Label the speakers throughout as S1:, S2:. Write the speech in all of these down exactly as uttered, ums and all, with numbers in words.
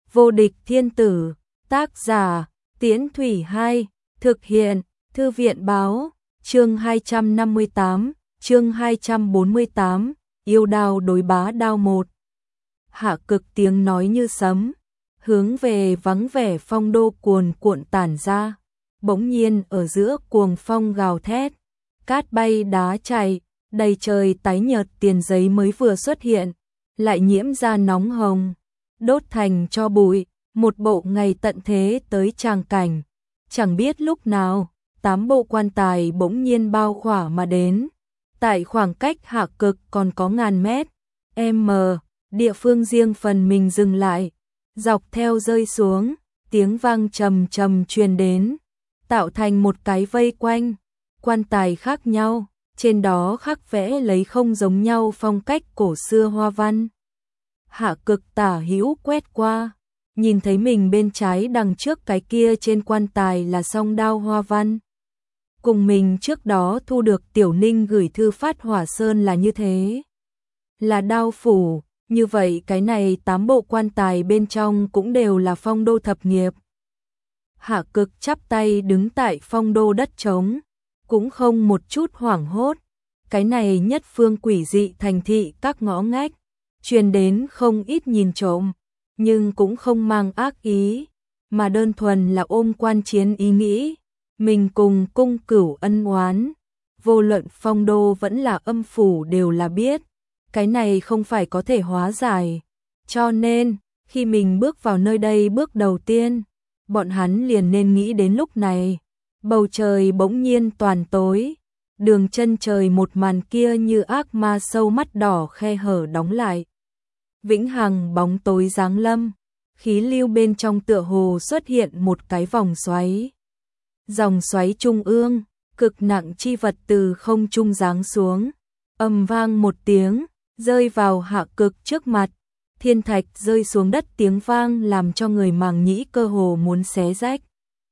S1: Vô địch thiên tử, tác giả, Tiễn Thủy Hai, thực hiện, Thư viện báo, chương hai trăm năm mươi tám, chương hai trăm bốn mươi tám, yêu đao đối bá đao một. Hạ Cực tiếng nói như sấm, hướng về vắng vẻ phong đô cuồn cuộn tản ra, bỗng nhiên ở giữa cuồng phong gào thét, cát bay đá chạy, đầy trời tái nhợt tiền giấy mới vừa xuất hiện, lại nhiễm ra nóng hồng, đốt thành cho bụi, một bộ ngày tận thế tới tràng cảnh. Chẳng biết lúc nào, tám bộ quan tài bỗng nhiên bao khỏa mà đến. Tại khoảng cách Hạ Cực còn có ngàn mét, m, địa phương riêng phần mình dừng lại, dọc theo rơi xuống, tiếng vang trầm trầm truyền đến, tạo thành một cái vây quanh, quan tài khác nhau, trên đó khắc vẽ lấy không giống nhau phong cách cổ xưa hoa văn. Hạ Cực tả hữu quét qua, nhìn thấy mình bên trái đằng trước cái kia trên quan tài là song đao hoa văn. Cùng mình trước đó thu được Tiểu Ninh gửi thư phát hỏa sơn là như thế. Là đao phủ, như vậy cái này tám bộ quan tài bên trong cũng đều là phong đô thập nghiệp. Hạ Cực chắp tay đứng tại phong đô đất trống, cũng không một chút hoảng hốt. Cái này nhất phương quỷ dị thành thị các ngõ ngách, truyền đến không ít nhìn trộm, nhưng cũng không mang ác ý, mà đơn thuần là ôm quan chiến ý nghĩ. Mình cùng cung cửu ân oán, vô luận phong đô vẫn là âm phủ đều là biết, cái này không phải có thể hóa giải. Cho nên, khi mình bước vào nơi đây bước đầu tiên, bọn hắn liền nên nghĩ đến lúc này. Bầu trời bỗng nhiên toàn tối, đường chân trời một màn kia như ác ma sâu mắt đỏ khe hở đóng lại. Vĩnh hằng bóng tối giáng lâm, khí lưu bên trong tựa hồ xuất hiện một cái vòng xoáy. Dòng xoáy trung ương, cực nặng chi vật từ không trung giáng xuống, ầm vang một tiếng, rơi vào Hạ Cực trước mặt. Thiên thạch rơi xuống đất tiếng vang làm cho người màng nhĩ cơ hồ muốn xé rách.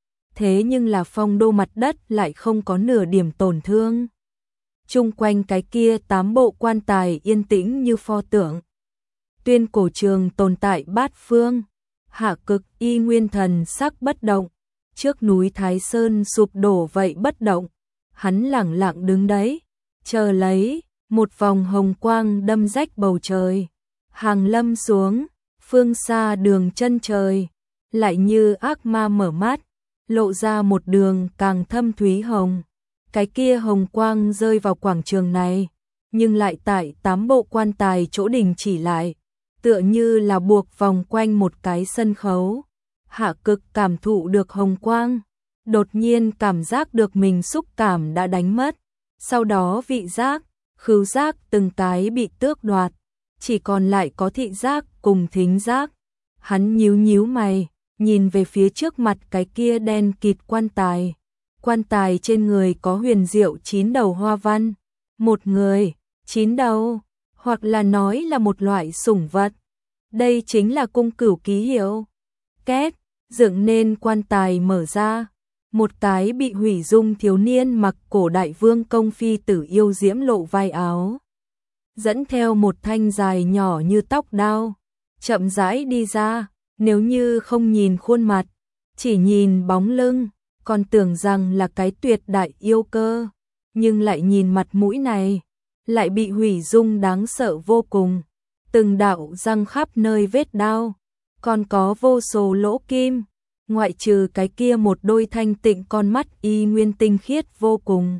S1: Thế nhưng là phong đô mặt đất lại không có nửa điểm tổn thương. Chung quanh cái kia tám bộ quan tài yên tĩnh như pho tượng. Tuyên cổ trường tồn tại bát phương, Hạ Cực y nguyên thần sắc bất động. Trước núi Thái Sơn sụp đổ vậy bất động, hắn lẳng lặng đứng đấy, chờ lấy, một vòng hồng quang đâm rách bầu trời, hàng lâm xuống, phương xa đường chân trời, lại như ác ma mở mắt, lộ ra một đường càng thâm thúy hồng. Cái kia hồng quang rơi vào quảng trường này, nhưng lại tại tám bộ quan tài chỗ đình chỉ lại, tựa như là buộc vòng quanh một cái sân khấu. Hạ Cực cảm thụ được hồng quang, đột nhiên cảm giác được mình xúc cảm đã đánh mất, sau đó vị giác, khứu giác từng cái bị tước đoạt, chỉ còn lại có thị giác cùng thính giác. Hắn nhíu nhíu mày, nhìn về phía trước mặt cái kia đen kịt quan tài. Quan tài trên người có huyền diệu chín đầu hoa văn, một người, chín đầu, hoặc là nói là một loại sủng vật. Đây chính là cung cửu ký hiệu. Két, dựng nên quan tài mở ra, một cái bị hủy dung thiếu niên mặc cổ đại vương công phi tử yêu diễm lộ vai áo, dẫn theo một thanh dài nhỏ như tóc đao, chậm rãi đi ra. Nếu như không nhìn khuôn mặt, chỉ nhìn bóng lưng, còn tưởng rằng là cái tuyệt đại yêu cơ, nhưng lại nhìn mặt mũi này, lại bị hủy dung đáng sợ vô cùng. Từng đạo răng khắp nơi vết đao, còn có vô số lỗ kim, ngoại trừ cái kia một đôi thanh tịnh con mắt y nguyên tinh khiết vô cùng.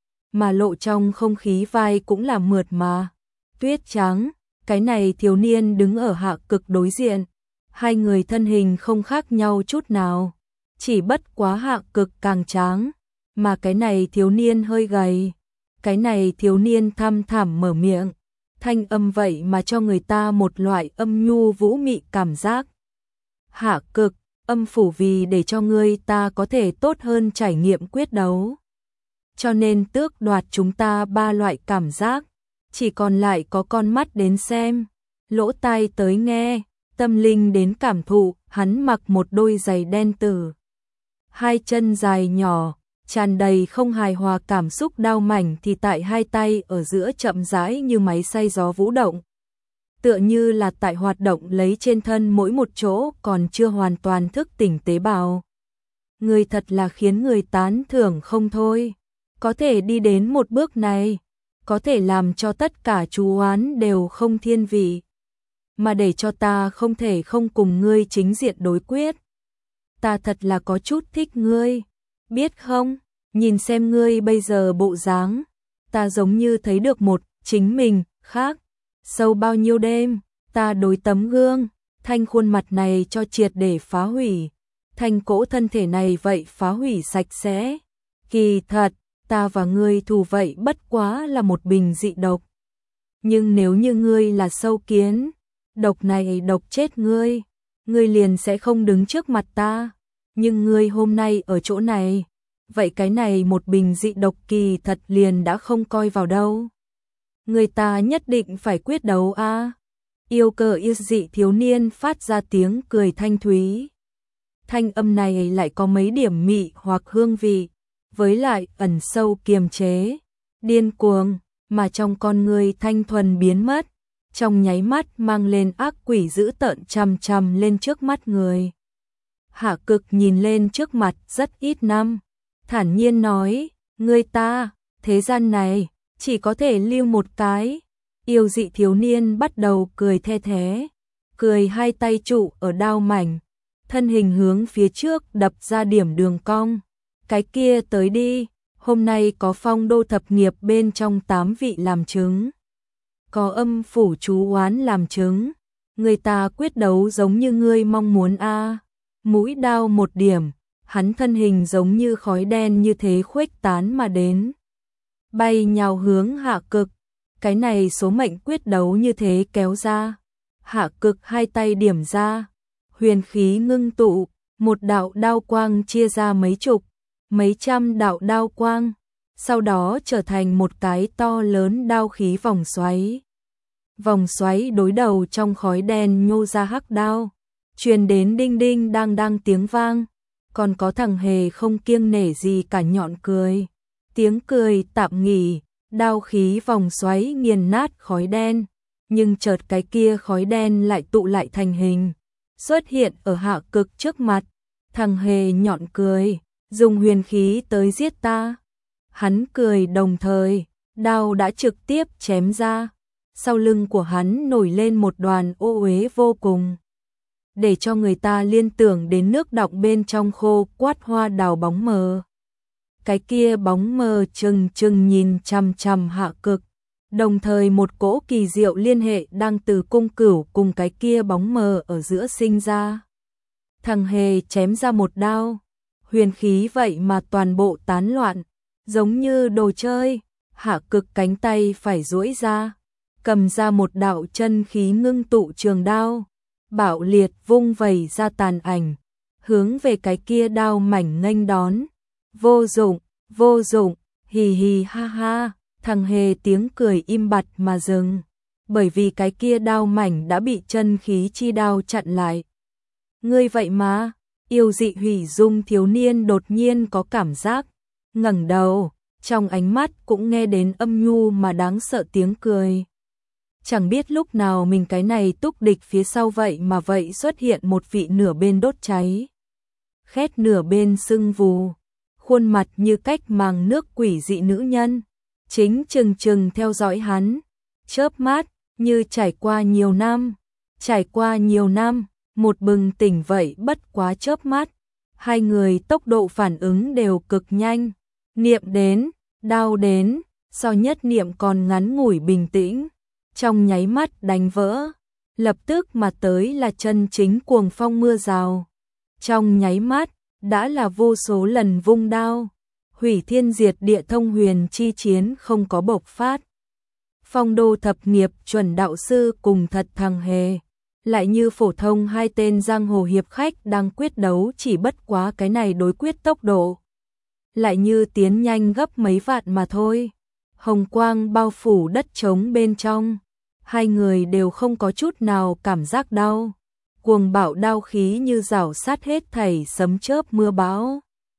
S1: Mà lộ trong không khí vai cũng là mượt mà, tuyết trắng. Cái này thiếu niên đứng ở Hạ Cực đối diện, hai người thân hình không khác nhau chút nào, chỉ bất quá Hạ Cực càng tráng, mà cái này thiếu niên hơi gầy. Cái này thiếu niên thăm thẳm mở miệng, thanh âm vậy mà cho người ta một loại âm nhu vũ mị cảm giác. Hạ Cực, âm phủ vì để cho ngươi ta có thể tốt hơn trải nghiệm quyết đấu, cho nên tước đoạt chúng ta ba loại cảm giác, chỉ còn lại có con mắt đến xem, lỗ tai tới nghe, tâm linh đến cảm thụ. Hắn mặc một đôi giày đen tử, hai chân dài nhỏ, tràn đầy không hài hòa cảm xúc đao mảnh thì tại hai tay ở giữa chậm rãi như máy xay gió vũ động. tựa như là tại hoạt động lấy trên thân mỗi một chỗ còn chưa hoàn toàn thức tỉnh tế bào. Người thật là khiến người tán thưởng không thôi, có thể đi đến một bước này, có thể làm cho tất cả chú oán đều không thiên vị, mà để cho ta không thể không cùng ngươi chính diện đối quyết. Ta thật là có chút thích ngươi, biết không, nhìn xem ngươi bây giờ bộ dáng, ta giống như thấy được một chính mình khác, sâu bao nhiêu đêm, ta đối tấm gương, thanh khuôn mặt này cho triệt để phá hủy, thanh cỗ thân thể này vậy phá hủy sạch sẽ. Kỳ thật, ta và ngươi thù vậy bất quá là một bình dị độc. Nhưng nếu như ngươi là sâu kiến, độc này độc chết ngươi, ngươi liền sẽ không đứng trước mặt ta. Nhưng ngươi hôm nay ở chỗ này, vậy cái này một bình dị độc kỳ thật liền đã không coi vào đâu. Người ta nhất định phải quyết đấu a. À? Yêu cờ yêu dị thiếu niên phát ra tiếng cười thanh thúy. Thanh âm này lại có mấy điểm mị hoặc hương vị, với lại ẩn sâu kiềm chế, điên cuồng, mà trong con người thanh thuần biến mất, trong nháy mắt mang lên ác quỷ dữ tợn chằm chằm lên trước mắt người. Hạ Cực nhìn lên trước mặt rất ít năm, thản nhiên nói, ngươi ta, thế gian này, chỉ có thể lưu một cái. Yêu dị thiếu niên bắt đầu cười the thế, cười hai tay trụ ở đao mảnh, thân hình hướng phía trước đập ra điểm đường cong. Cái kia tới đi, hôm nay có phong đô thập nghiệp bên trong tám vị làm chứng, có âm phủ chú oán làm chứng, người ta quyết đấu giống như ngươi mong muốn a. À. Mũi đao một điểm, hắn thân hình giống như khói đen như thế khuếch tán mà đến, bay nhào hướng Hạ Cực. Cái này số mệnh quyết đấu như thế kéo ra, Hạ Cực hai tay điểm ra, huyền khí ngưng tụ, một đạo đao quang chia ra mấy chục, mấy trăm đạo đao quang, sau đó trở thành một cái to lớn đao khí vòng xoáy. Vòng xoáy đối đầu trong khói đen nhô ra hắc đao, truyền đến đinh đinh đang đang tiếng vang, còn có thằng hề không kiêng nể gì cả nhọn cười. Tiếng cười tạm nghỉ, đao khí vòng xoáy nghiền nát khói đen, nhưng chợt cái kia khói đen lại tụ lại thành hình, xuất hiện ở Hạ Cực trước mặt. Thằng hề nhọn cười, dùng huyền khí tới giết ta. Hắn cười đồng thời, đao đã trực tiếp chém ra, sau lưng của hắn nổi lên một đoàn ô uế vô cùng, để cho người ta liên tưởng đến nước đọng bên trong khô quát hoa đào bóng mờ. Cái kia bóng mờ chừng chừng nhìn chằm chằm Hạ Cực, đồng thời một cỗ kỳ diệu liên hệ đang từ cung cửu cùng cái kia bóng mờ ở giữa sinh ra. Thằng hề chém ra một đao, huyền khí vậy mà toàn bộ tán loạn, giống như đồ chơi. Hạ Cực cánh tay phải duỗi ra, cầm ra một đạo chân khí ngưng tụ trường đao, bạo liệt vung vẩy ra tàn ảnh, hướng về cái kia đao mảnh nghênh đón. Vô dụng, vô dụng, hì hì ha ha, thằng hề tiếng cười im bặt mà dừng, bởi vì cái kia đao mảnh đã bị chân khí chi đao chặn lại. Ngươi vậy mà, yêu dị hủy dung thiếu niên đột nhiên có cảm giác, ngẩng đầu, trong ánh mắt cũng nghe đến âm nhu mà đáng sợ tiếng cười. Chẳng biết lúc nào mình cái này túc địch phía sau vậy mà vậy xuất hiện một vị nửa bên đốt cháy, khét nửa bên sưng vù, khuôn mặt như cách màng nước quỷ dị nữ nhân, chính chừng chừng theo dõi hắn, chớp mắt, như trải qua nhiều năm, trải qua nhiều năm, một bừng tỉnh vậy bất quá chớp mắt, hai người tốc độ phản ứng đều cực nhanh, niệm đến, đao đến, so nhất niệm còn ngắn ngủi bình tĩnh, trong nháy mắt đánh vỡ, lập tức mà tới là chân chính cuồng phong mưa rào, trong nháy mắt, đã là vô số lần vung đao, hủy thiên diệt địa thông huyền chi chiến không có bộc phát. Phong đô thập nghiệp chuẩn đạo sư cùng thật thằng hề, lại như phổ thông hai tên giang hồ hiệp khách đang quyết đấu chỉ bất quá cái này đối quyết tốc độ, lại như tiến nhanh gấp mấy vạn mà thôi. Hồng quang bao phủ đất trống bên trong, hai người đều không có chút nào cảm giác đau. Cuồng bạo đao khí như rảo sát hết thảy sấm chớp mưa bão.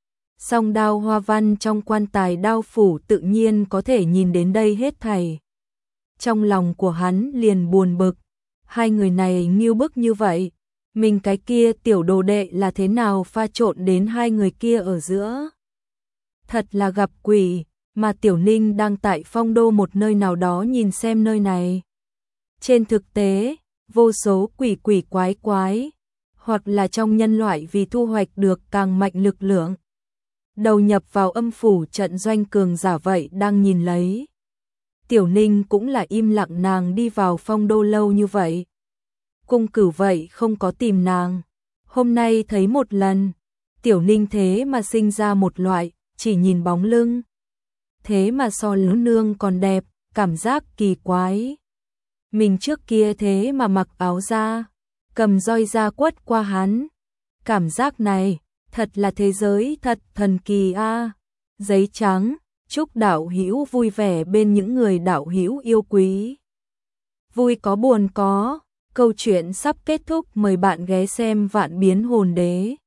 S1: Song đao hoa văn trong quan tài đao phủ tự nhiên có thể nhìn đến đây hết thảy. Trong lòng của hắn liền buồn bực, hai người này nghiêu bức như vậy, mình cái kia tiểu đồ đệ là thế nào pha trộn đến hai người kia ở giữa. Thật là gặp quỷ, mà Tiểu Ninh đang tại Phong Đô một nơi nào đó nhìn xem nơi này. Trên thực tế, vô số quỷ quỷ quái quái, hoặc là trong nhân loại vì thu hoạch được càng mạnh lực lượng, đầu nhập vào âm phủ trận doanh cường giả vậy đang nhìn lấy. Tiểu Ninh cũng là im lặng, nàng đi vào Phong Đô lâu như vậy, Cung Cửu vậy không có tìm nàng, hôm nay thấy một lần, Tiểu Ninh thế mà sinh ra một loại, chỉ nhìn bóng lưng, thế mà so Lữ Nương còn đẹp, cảm giác kỳ quái. Mình trước kia thế mà mặc áo da, cầm roi da quất qua hắn, cảm giác này, thật là thế giới thật thần kỳ a. À. Giấy trắng, chúc đạo hữu vui vẻ bên những người đạo hữu yêu quý. Vui có buồn có, câu chuyện sắp kết thúc, mời bạn ghé xem Vạn Biến Hồn Đế.